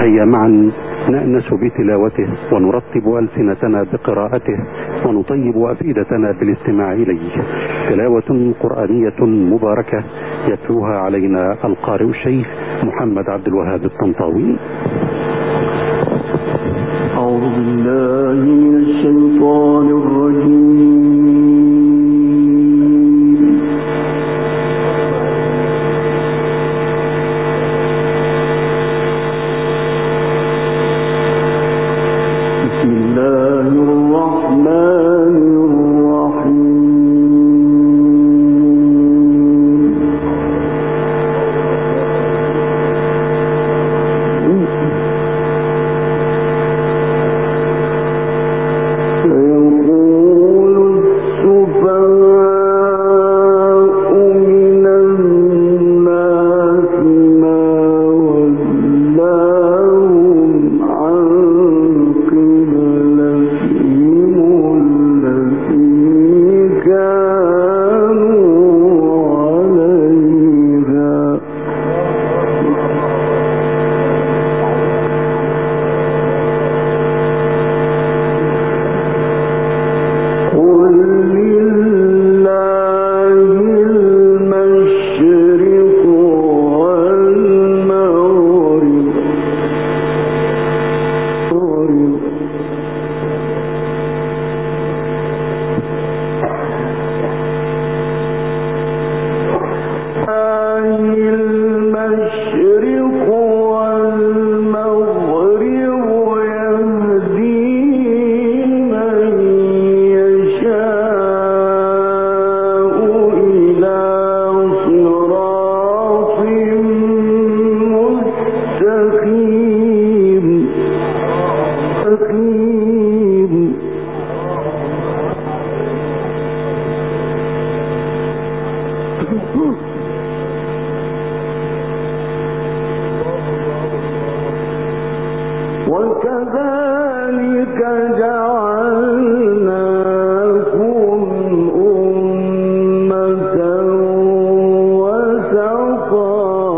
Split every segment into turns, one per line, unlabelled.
هيا معا نأنس بتلاوته ونرطب ألسنتنا بقراءته ونطيب أفئدتنا بالاستماع إليه. تلاوة قرآنية مباركة يتلوها علينا القارئ الشيخ محمد عبد الوهاب الطنطاوي.
أعوذ بالله من الشيطان الرجيم. بسم الله الرحمن الرحيم. وكذلك جعلناكم أمة وسطا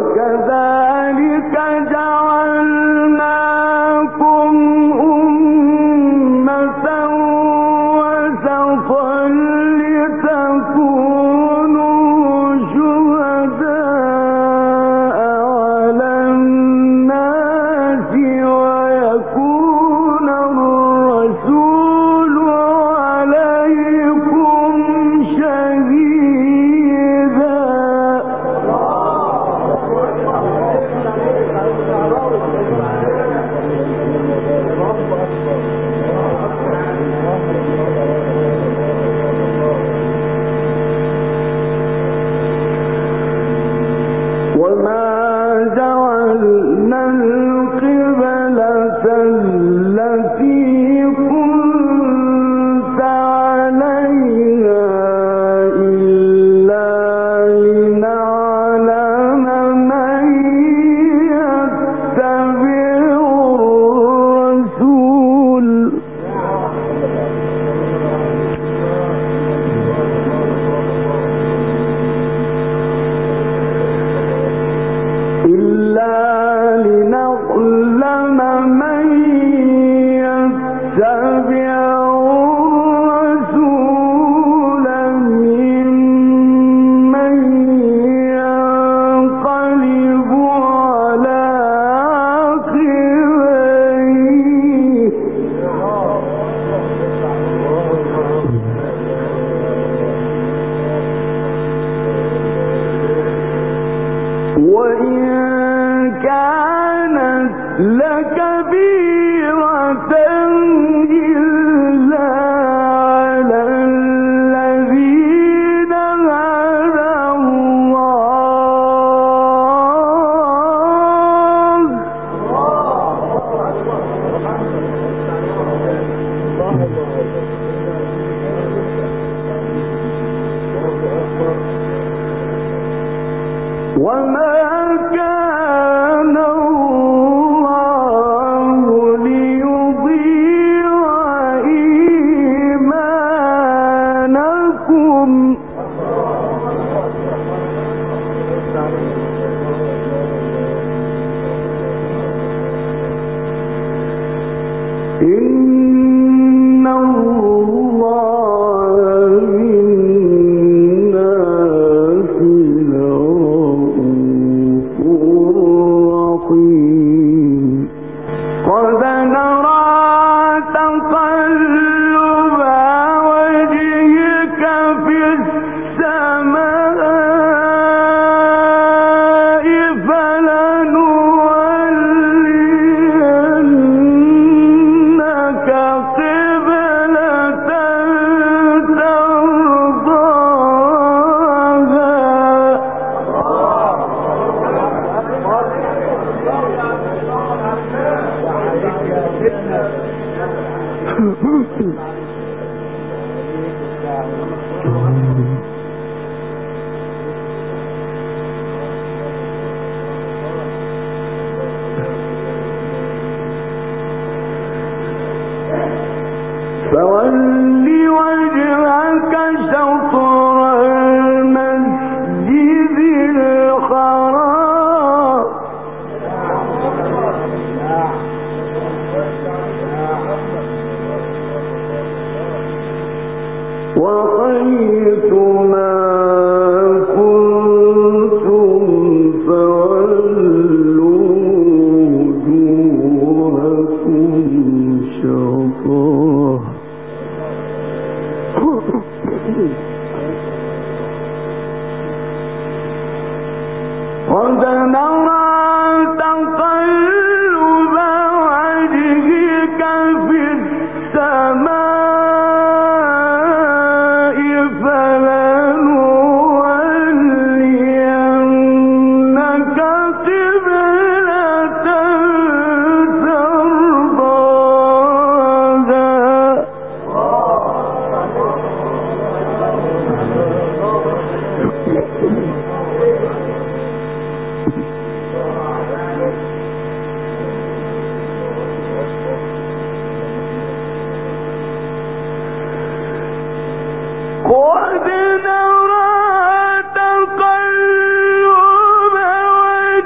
وكذلك جعلناكم أمة وسطا لتكونوا شهداء على الناس ويكون الرسول عليكم شهيدا. وما جعلنا القبلة التي كنت عليها إلا لنعلم من يتبع الرسول ممن ينقلب على عقبيه وإن كانت لكبيرة إلا على الذين هدى الله وما كان الله ليضيع إيمانكم إن الله بالناس لرؤوف رحيم. قد نرى تقلب وجهك في السماء فلنولينك قبلة فول وجهك شطر المسجد الحرام وحيث ما كنتم فولوا وجوهكم شطره قد نرى تقلب وجهك في السماء فلنولينك قبلة قد نرى تقلب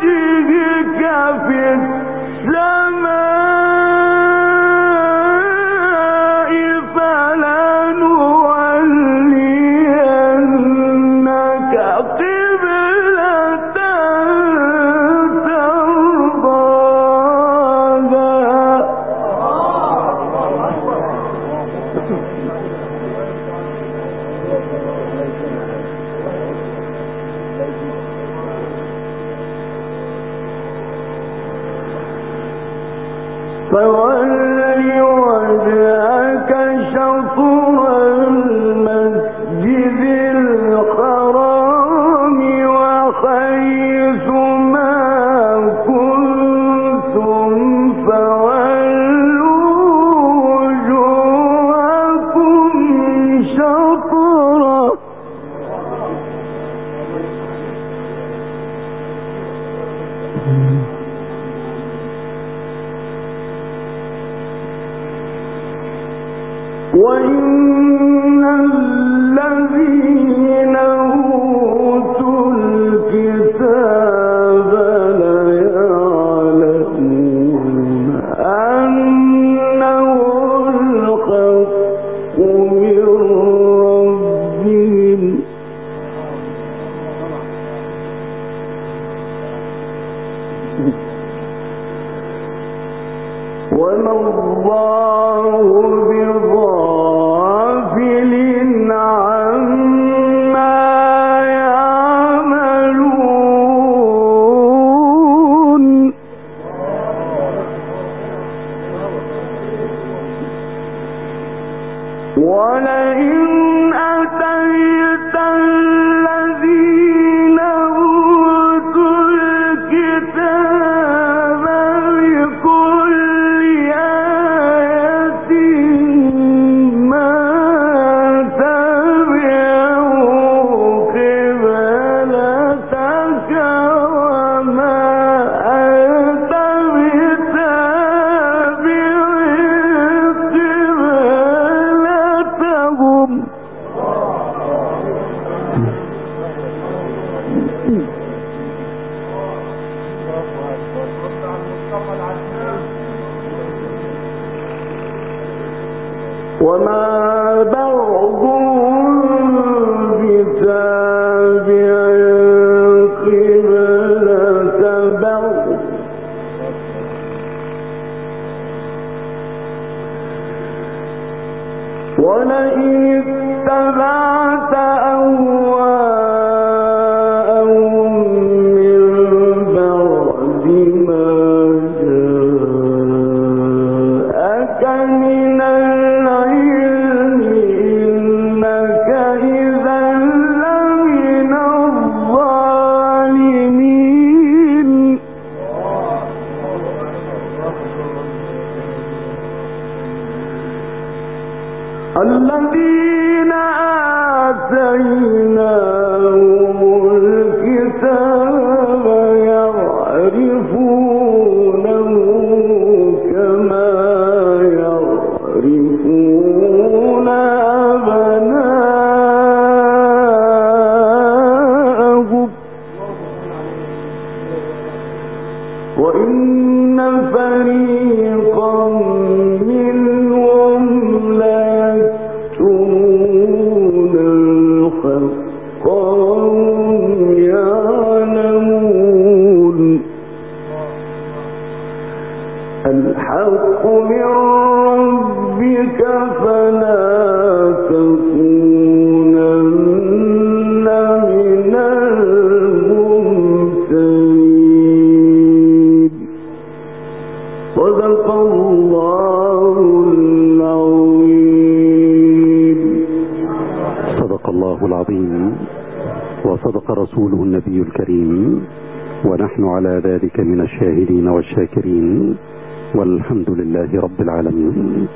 الشاهدين والشاكرين والحمد لله رب العالمين.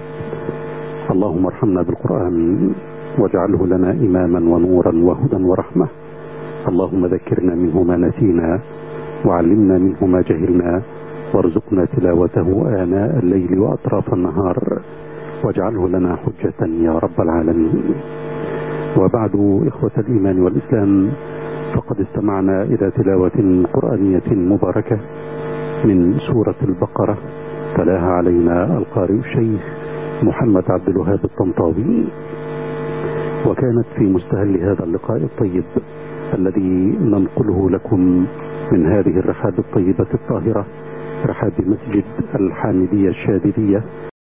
اللهم ارحمنا بالقرآن واجعله لنا إماما ونورا وهدى ورحمة. اللهم ذكرنا منه ما نسينا وعلمنا منه ما جهلنا وارزقنا تلاوته آناء الليل وأطراف النهار واجعله لنا حجة يا رب العالمين. وبعد، إخوة الإيمان والإسلام، فقد استمعنا إلى تلاوة قرآنية مباركة من سورة البقرة تلاها علينا القارئ الشيخ محمد عبد الوهاب الطنطاوي، وكانت في مستهل هذا اللقاء الطيب الذي ننقله لكم من هذه الرحاب الطيبة الطاهرة، رحاب مسجد الحامدية الشاذلية